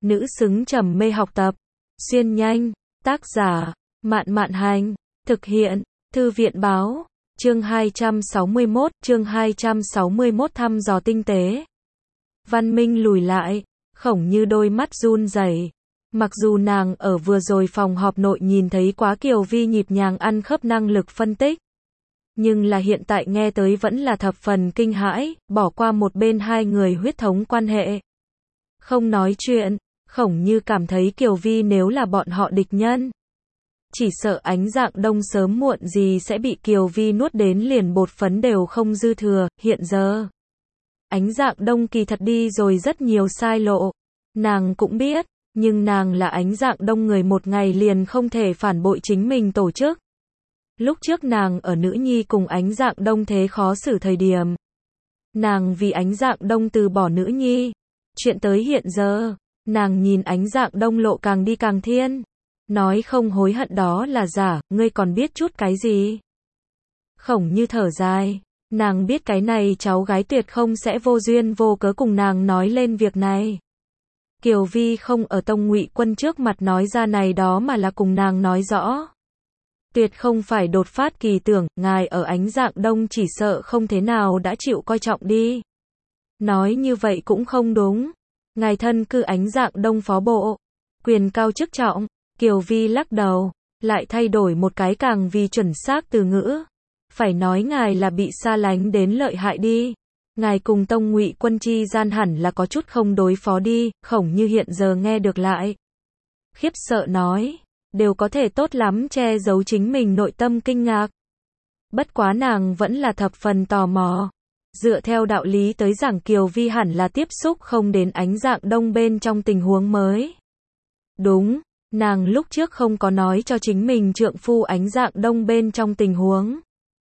nữ xứng trầm mê học tập. Xuyên nhanh, tác giả, Mạn Mạn Hành, thực hiện, Thư viện Báo, chương 261 thăm dò tinh tế. Văn Minh lùi lại, Khổng Như đôi mắt run rẩy. Mặc dù nàng ở vừa rồi phòng họp nội nhìn thấy quá Kiều Vi nhịp nhàng ăn khớp năng lực phân tích, nhưng là hiện tại nghe tới vẫn là thập phần kinh hãi, bỏ qua một bên hai người huyết thống quan hệ. Không nói chuyện, Khổng Như cảm thấy Kiều Vi nếu là bọn họ địch nhân, chỉ sợ Ánh Dạng Đông sớm muộn gì sẽ bị Kiều Vi nuốt đến liền bột phấn đều không dư thừa. Hiện giờ, Ánh Dạng Đông kỳ thật đi rồi rất nhiều sai lộ, nàng cũng biết, nhưng nàng là Ánh Dạng Đông người, một ngày liền không thể phản bội chính mình tổ chức. Lúc trước nàng ở Nữ Nhi cùng Ánh Dạng Đông thế khó xử thời điểm, nàng vì Ánh Dạng Đông từ bỏ Nữ Nhi. Chuyện tới hiện giờ, nàng nhìn Ánh Dạng Đông lộ càng đi càng thiên, nói không hối hận đó là giả, ngươi còn biết chút cái gì? Khổng Như thở dài, nàng biết cái này cháu gái tuyệt không sẽ vô duyên vô cớ cùng nàng nói lên việc này. Kiều Vi không ở Tông Ngụy Quân trước mặt nói ra này đó mà là cùng nàng nói rõ. Tuyệt không phải đột phát kỳ tưởng, ngài ở Ánh Dạng Đông chỉ sợ không thế nào đã chịu coi trọng đi. Nói như vậy cũng không đúng. Ngài thân cư Ánh Dạng Đông phó bộ, quyền cao chức trọng. Kiều Vi lắc đầu, lại thay đổi một cái càng vì chuẩn xác từ ngữ. Phải nói ngài là bị xa lánh đến lợi hại đi. Ngài cùng Tông Ngụy Quân chi gian hẳn là có chút không đối phó đi. Khổng Như hiện giờ nghe được lại, khiếp sợ nói, đều có thể tốt lắm che giấu chính mình nội tâm kinh ngạc. Bất quá nàng vẫn là thập phần tò mò. Dựa theo đạo lý tới giảng Kiều Vi hẳn là tiếp xúc không đến Ánh Dạng Đông bên trong tình huống mới. Đúng, nàng lúc trước không có nói cho chính mình trượng phu Ánh Dạng Đông bên trong tình huống.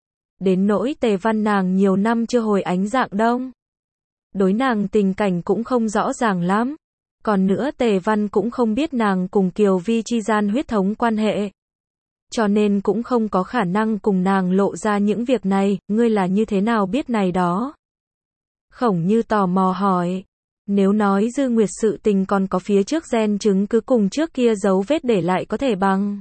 Đến nỗi Tề Văn nàng nhiều năm chưa hồi Ánh Dạng Đông, đối nàng tình cảnh cũng không rõ ràng lắm. Còn nữa Tề Văn cũng không biết nàng cùng Kiều Vi chi gian huyết thống quan hệ, cho nên cũng không có khả năng cùng nàng lộ ra những việc này. Ngươi là như thế nào biết này đó? Khổng Như tò mò hỏi. Nếu nói Dư Nguyệt sự tình còn có phía trước gen chứng cứ cùng trước kia dấu vết để lại có thể bằng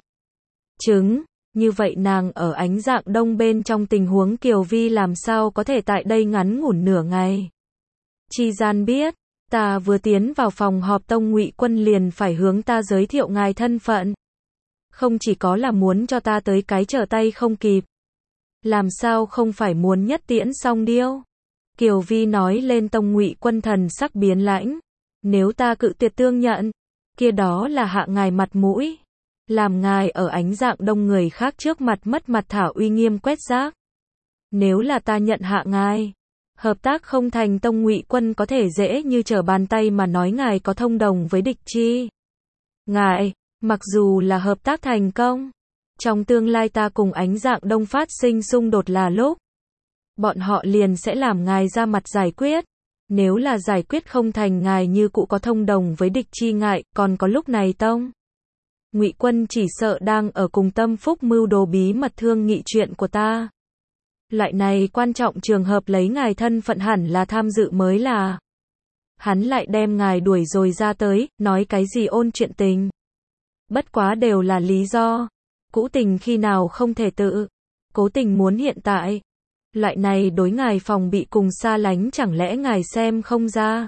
chứng, như vậy nàng ở Ánh Dạng Đông bên trong tình huống Kiều Vi làm sao có thể tại đây ngắn ngủn nửa ngày chi gian biết? Ta vừa tiến vào phòng họp Tông Ngụy Quân liền phải hướng ta giới thiệu ngài thân phận. Không chỉ có là muốn cho ta tới cái trở tay không kịp, làm sao không phải muốn nhất tiễn song điêu? Kiều Vi nói lên. Tông Ngụy Quân thần sắc biến lãnh. Nếu ta cự tuyệt tương nhận, kia đó là hạ ngài mặt mũi, làm ngài ở Ánh Dạng Đông người khác trước mặt mất mặt thả uy nghiêm quét rác. Nếu là ta nhận hạ ngài, hợp tác không thành, Tông Ngụy Quân có thể dễ như trở bàn tay mà nói ngài có thông đồng với địch chi. Ngài, mặc dù là hợp tác thành công, trong tương lai ta cùng Ánh Dạng Đông phát sinh xung đột là lúc, bọn họ liền sẽ làm ngài ra mặt giải quyết. Nếu là giải quyết không thành, ngài như cũ có thông đồng với địch chi ngại, còn có lúc này Tông Ngụy Quân chỉ sợ đang ở cùng Tâm Phúc mưu đồ bí mật thương nghị chuyện của ta. Loại này quan trọng trường hợp lấy ngài thân phận hẳn là tham dự mới là. Hắn lại đem ngài đuổi rồi ra tới, nói cái gì ôn chuyện tình. Bất quá đều là lý do. Cũ tình khi nào không thể tự cố tình muốn hiện tại. Loại này đối ngài phòng bị cùng xa lánh chẳng lẽ ngài xem không ra?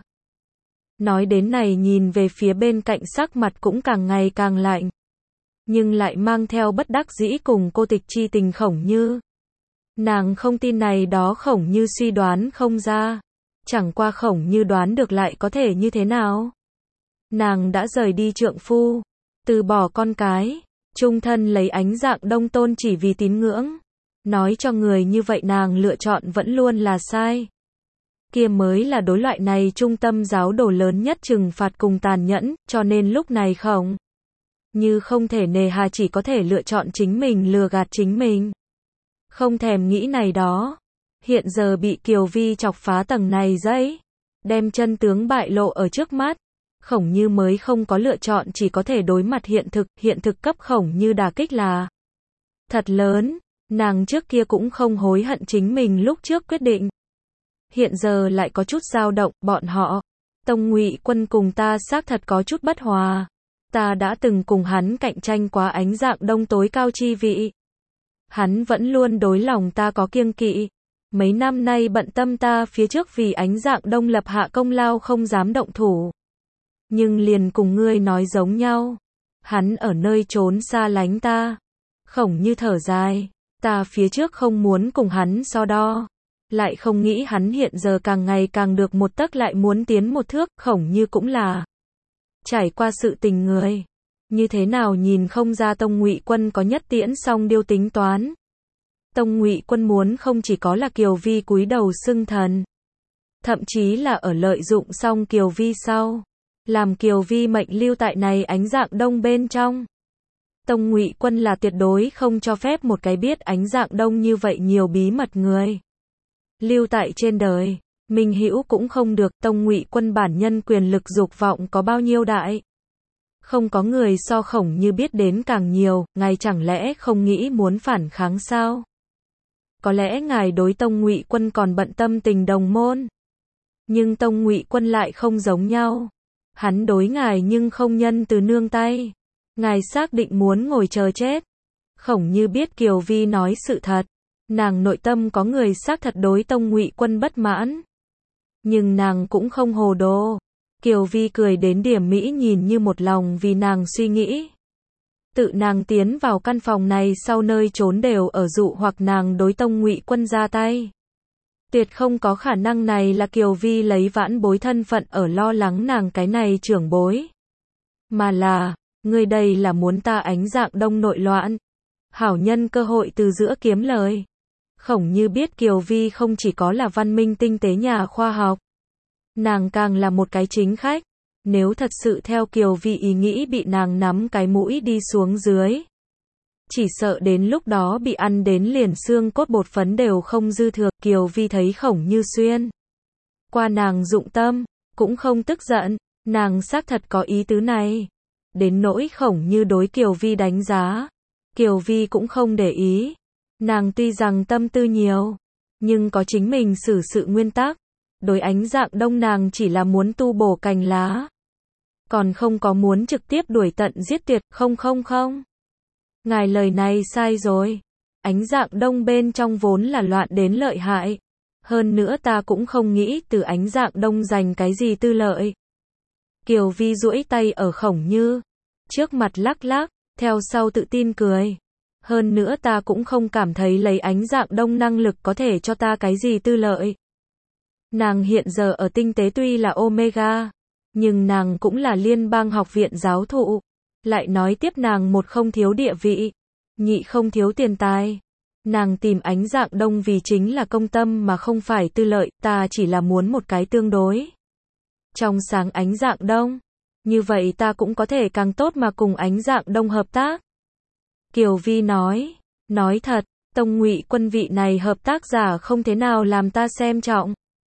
Nói đến này nhìn về phía bên cạnh sắc mặt cũng càng ngày càng lạnh, nhưng lại mang theo bất đắc dĩ cùng cô tịch chi tình Khổng Như. Nàng không tin này đó Khổng Như suy đoán không ra. Chẳng qua Khổng Như đoán được lại có thể như thế nào? Nàng đã rời đi trượng phu, từ bỏ con cái, chung thân lấy Ánh Dạng Đông tôn chỉ vì tín ngưỡng. Nói cho người như vậy nàng lựa chọn vẫn luôn là sai. Kia mới là đối loại này trung tâm giáo đồ lớn nhất trừng phạt cùng tàn nhẫn, cho nên lúc này Khổng Như không thể nề hà, chỉ có thể lựa chọn chính mình lừa gạt chính mình. Không thèm nghĩ này đó. Hiện giờ bị Kiều Vi chọc phá tầng này dẫy, đem chân tướng bại lộ ở trước mắt, Khổng Như mới không có lựa chọn, chỉ có thể đối mặt hiện thực cấp Khổng Như đả kích là thật lớn. Nàng trước kia cũng không hối hận chính mình lúc trước quyết định, hiện giờ lại có chút dao động. Bọn họ Tông Ngụy Quân cùng ta xác thật có chút bất hòa. Ta đã từng cùng hắn cạnh tranh quá Ánh Dạng Đông tối cao chi vị. Hắn vẫn luôn đối lòng ta có kiêng kỵ. Mấy năm nay bận tâm ta phía trước vì Ánh Dạng Đông lập hạ công lao không dám động thủ. Nhưng liền cùng ngươi nói giống nhau. Hắn ở nơi trốn xa lánh ta. Khổng Như thở dài. Ta phía trước không muốn cùng hắn so đo. Lại không nghĩ hắn hiện giờ càng ngày càng được một tấc lại muốn tiến một thước. Khổng Như cũng là trải qua sự tình người. Như thế nào nhìn không ra Tông Ngụy Quân có nhất tiễn song điêu tính toán. Tông Ngụy Quân muốn không chỉ có là Kiều Vi cúi đầu xưng thần. Thậm chí là ở lợi dụng xong Kiều Vi sau. Làm Kiều Vi mệnh lưu tại này Ánh Dạng Đông bên trong. Tông Ngụy Quân là tuyệt đối không cho phép một cái biết Ánh Dạng Đông như vậy nhiều bí mật người lưu tại trên đời. Minh hữu cũng không được. Tông Ngụy Quân bản nhân quyền lực dục vọng có bao nhiêu đại. Không có người so Khổng Như biết đến càng nhiều. Ngài chẳng lẽ không nghĩ muốn phản kháng sao? Có lẽ ngài đối Tông Ngụy Quân còn bận tâm tình đồng môn. Nhưng Tông Ngụy Quân lại không giống nhau. Hắn đối ngài nhưng không nhân từ nương tay. Ngài xác định muốn ngồi chờ chết. Khổng Như biết Kiều Vi nói sự thật. Nàng nội tâm có người xác thật đối Tông Ngụy Quân bất mãn. Nhưng nàng cũng không hồ đồ. Kiều Vi cười đến điểm mỹ nhìn như một lòng vì nàng suy nghĩ. Tự nàng tiến vào căn phòng này sau nơi trốn đều ở dụ hoặc nàng đối Tông Ngụy Quân ra tay. Tuyệt không có khả năng này là Kiều Vi lấy vãn bối thân phận ở lo lắng nàng cái này trưởng bối. Mà là, ngươi đây là muốn ta Ánh Dạng Đông nội loạn. Hảo nhân cơ hội từ giữa kiếm lời. Khổng Như biết Kiều Vi không chỉ có là văn minh tinh tế nhà khoa học. Nàng càng là một cái chính khách. Nếu thật sự theo Kiều Vi ý nghĩ bị nàng nắm cái mũi đi xuống dưới. Chỉ sợ đến lúc đó bị ăn đến liền xương cốt bột phấn đều không dư thừa. Kiều Vi thấy Khổng Như xuyên qua nàng dụng tâm, cũng không tức giận. Nàng xác thật có ý tứ này. Đến nỗi Khổng Như đối Kiều Vi đánh giá. Kiều Vi cũng không để ý. Nàng tuy rằng tâm tư nhiều, nhưng có chính mình xử sự nguyên tắc. Đối Ánh Dạng Đông nàng chỉ là muốn tu bổ cành lá. Còn không có muốn trực tiếp đuổi tận giết tuyệt. Không. Ngài lời này sai rồi. Ánh Dạng Đông bên trong vốn là loạn đến lợi hại. Hơn nữa ta cũng không nghĩ từ Ánh Dạng Đông giành cái gì tư lợi. Kiều Vi duỗi tay ở Khổng Như trước mặt lắc lắc, theo sau tự tin cười. Hơn nữa ta cũng không cảm thấy lấy Ánh Dạng Đông năng lực có thể cho ta cái gì tư lợi. Nàng hiện giờ ở tinh tế tuy là Omega, nhưng nàng cũng là liên bang học viện giáo thụ. Lại nói tiếp nàng một không thiếu địa vị, nhị không thiếu tiền tài. Nàng tìm Ánh Dạng Đông vì chính là công tâm mà không phải tư lợi. Ta chỉ là muốn một cái tương đối trong sáng Ánh Dạng Đông. Như vậy ta cũng có thể càng tốt mà cùng Ánh Dạng Đông hợp tác. Kiều Vi nói thật, Tông Ngụy Quân vị này hợp tác giả không thế nào làm ta xem trọng.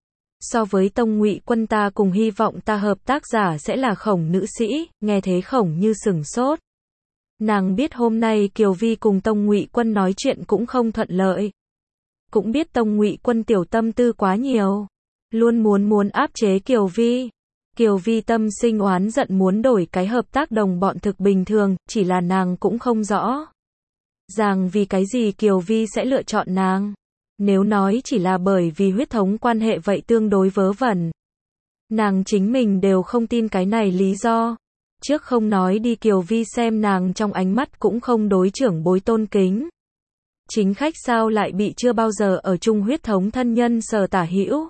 So với Tông Ngụy Quân ta cùng hy vọng ta hợp tác giả sẽ là Khổng nữ sĩ. Nghe thế Khổng Như sửng sốt. Nàng biết hôm nay Kiều Vi cùng Tông Ngụy Quân nói chuyện cũng không thuận lợi. Cũng biết Tông Ngụy Quân tiểu tâm tư quá nhiều. Luôn muốn áp chế Kiều Vi. Kiều Vi tâm sinh oán giận muốn đổi cái hợp tác đồng bọn thực bình thường. Chỉ là nàng cũng không rõ ràng vì cái gì Kiều Vi sẽ lựa chọn nàng. Nếu nói chỉ là bởi vì huyết thống quan hệ vậy tương đối vớ vẩn. Nàng chính mình đều không tin cái này lý do. Trước không nói đi Kiều Vi xem nàng trong ánh mắt cũng không đối trưởng bối tôn kính. Chính khách sao lại bị chưa bao giờ ở chung huyết thống thân nhân Sở Tả Hữu.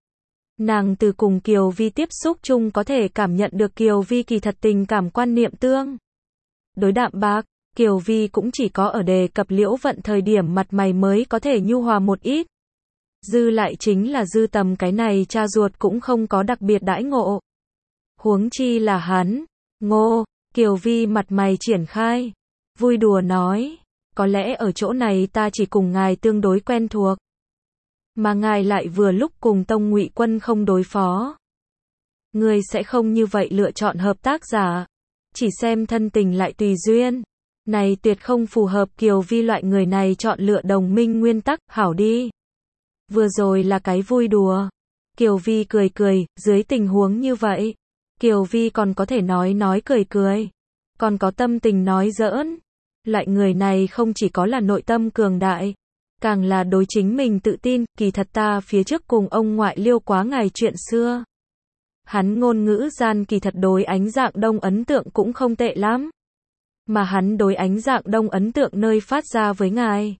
Nàng từ cùng Kiều Vi tiếp xúc chung có thể cảm nhận được Kiều Vi kỳ thật tình cảm quan niệm tương đối đạm bạc. Kiều Vi cũng chỉ có ở đề cập Liễu Vận thời điểm mặt mày mới có thể nhu hòa một ít. Dư lại chính là Dư Tầm cái này cha ruột cũng không có đặc biệt đãi ngộ. Huống chi là hắn. Ngô, Kiều Vi mặt mày triển khai. Vui đùa nói. Có lẽ ở chỗ này ta chỉ cùng ngài tương đối quen thuộc. Mà ngài lại vừa lúc cùng Tông Ngụy Quân không đối phó. Ngươi sẽ không như vậy lựa chọn hợp tác giả. Chỉ xem thân tình lại tùy duyên. Này tuyệt không phù hợp Kiều Vi loại người này chọn lựa đồng minh nguyên tắc. Hảo đi. Vừa rồi là cái vui đùa. Kiều Vi cười cười, dưới tình huống như vậy, Kiều Vi còn có thể nói cười cười, còn có tâm tình nói giỡn. Loại người này không chỉ có là nội tâm cường đại, càng là đối chính mình tự tin, kỳ thật ta phía trước cùng ông ngoại liêu quá ngài chuyện xưa. Hắn ngôn ngữ gian kỳ thật đối Ánh Dạng Đông ấn tượng cũng không tệ lắm. Mà hắn đối Ánh Dạng Đông ấn tượng nơi phát ra với ngài.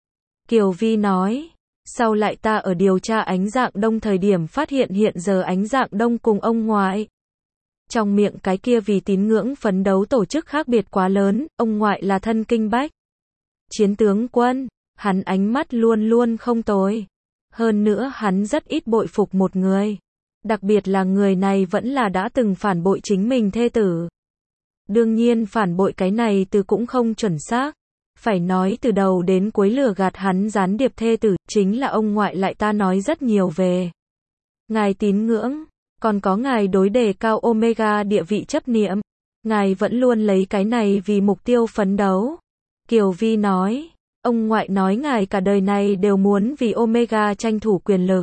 Kiều Vi nói, sau lại ta ở điều tra Ánh Dạng Đông thời điểm phát hiện giờ Ánh Dạng Đông cùng ông ngoại. Trong miệng cái kia vì tín ngưỡng phấn đấu tổ chức khác biệt quá lớn, ông ngoại là thân kinh bách. Chiến tướng quân, hắn ánh mắt luôn luôn không tồi. Hơn nữa hắn rất ít bội phục một người. Đặc biệt là người này vẫn là đã từng phản bội chính mình thê tử. Đương nhiên phản bội cái này từ cũng không chuẩn xác. Phải nói từ đầu đến cuối lừa gạt hắn gián điệp thê tử, chính là ông ngoại lại ta nói rất nhiều về ngài tín ngưỡng, còn có ngài đối đề cao Omega địa vị chấp niệm. Ngài vẫn luôn lấy cái này vì mục tiêu phấn đấu. Kiều Vi nói, ông ngoại nói ngài cả đời này đều muốn vì Omega tranh thủ quyền lực.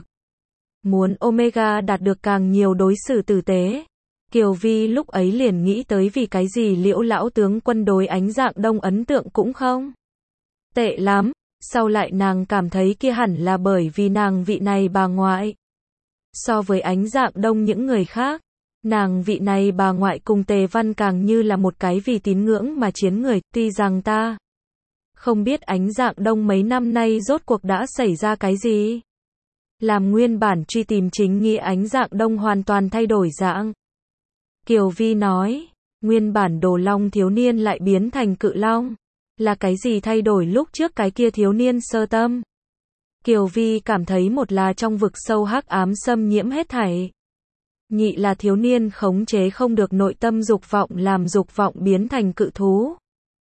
Muốn Omega đạt được càng nhiều đối xử tử tế. Kiều Vi lúc ấy liền nghĩ tới vì cái gì Liễu lão tướng quân đối Ánh Dạng Đông ấn tượng cũng không tệ lắm, sau lại nàng cảm thấy kia hẳn là bởi vì nàng vị này bà ngoại. So với Ánh Dạng Đông những người khác, nàng vị này bà ngoại cùng Tề Văn càng như là một cái vì tín ngưỡng mà chiến người, tuy rằng ta không biết Ánh Dạng Đông mấy năm nay rốt cuộc đã xảy ra cái gì. Làm nguyên bản truy tìm chính nghĩa Ánh Dạng Đông hoàn toàn thay đổi dạng. Kiều Vi nói, nguyên bản đồ long thiếu niên lại biến thành cự long. Là cái gì thay đổi lúc trước cái kia thiếu niên sơ tâm? Kiều Vi cảm thấy một là trong vực sâu hắc ám xâm nhiễm hết thảy. Nhị là thiếu niên khống chế không được nội tâm dục vọng làm dục vọng biến thành cự thú.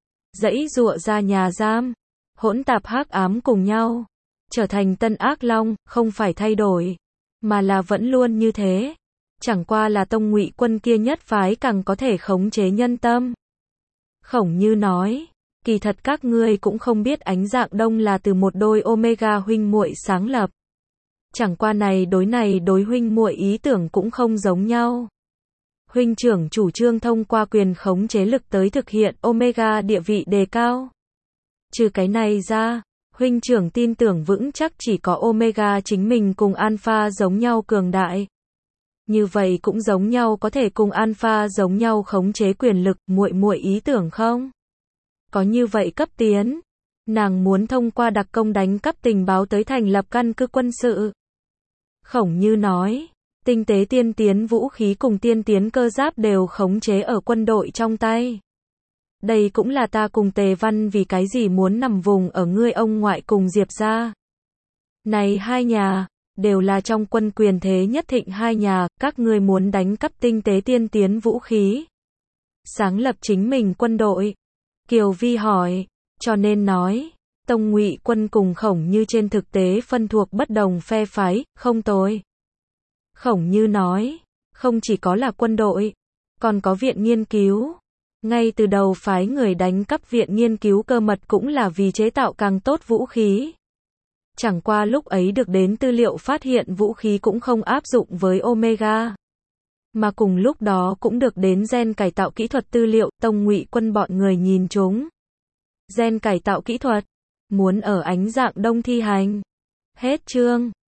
Dãy dụa ra nhà giam, hỗn tạp hắc ám cùng nhau. Trở thành tân ác long, không phải thay đổi, mà là vẫn luôn như thế. Chẳng qua là Tông Ngụy Quân kia nhất phái càng có thể khống chế nhân tâm. Khổng Như nói, kỳ thật các ngươi cũng không biết Ánh Dạng Đông là từ một đôi Omega huynh muội sáng lập. Chẳng qua này đối huynh muội ý tưởng cũng không giống nhau. Huynh trưởng chủ trương thông qua quyền khống chế lực tới thực hiện Omega địa vị đề cao. Trừ cái này ra, huynh trưởng tin tưởng vững chắc chỉ có Omega chính mình cùng Alpha giống nhau cường đại. Như vậy cũng giống nhau có thể cùng Alpha giống nhau khống chế quyền lực, muội muội ý tưởng không? Có như vậy cấp tiến. Nàng muốn thông qua đặc công đánh cắp tình báo tới thành lập căn cứ quân sự. Khổng Như nói, tinh tế tiên tiến vũ khí cùng tiên tiến cơ giáp đều khống chế ở quân đội trong tay. Đây cũng là ta cùng Tề Văn vì cái gì muốn nằm vùng ở ngươi ông ngoại cùng Diệp gia. Này hai nhà, đều là trong quân quyền thế nhất thịnh hai nhà, các ngươi muốn đánh cắp tinh tế tiên tiến vũ khí. Sáng lập chính mình quân đội. Kiều Vi hỏi, cho nên nói, Tông Ngụy Quân cùng Khổng Như trên thực tế phân thuộc bất đồng phe phái, không tồi. Khổng Như nói, không chỉ có là quân đội, còn có viện nghiên cứu. Ngay từ đầu phái người đánh cắp viện nghiên cứu cơ mật cũng là vì chế tạo càng tốt vũ khí. Chẳng qua lúc ấy được đến tư liệu phát hiện vũ khí cũng không áp dụng với Omega. Mà cùng lúc đó cũng được đến gen cải tạo kỹ thuật tư liệu, Tông Ngụy Quân bọn người nhìn chúng. Gen cải tạo kỹ thuật, muốn ở Ánh Dạng Đông thi hành. Hết chương.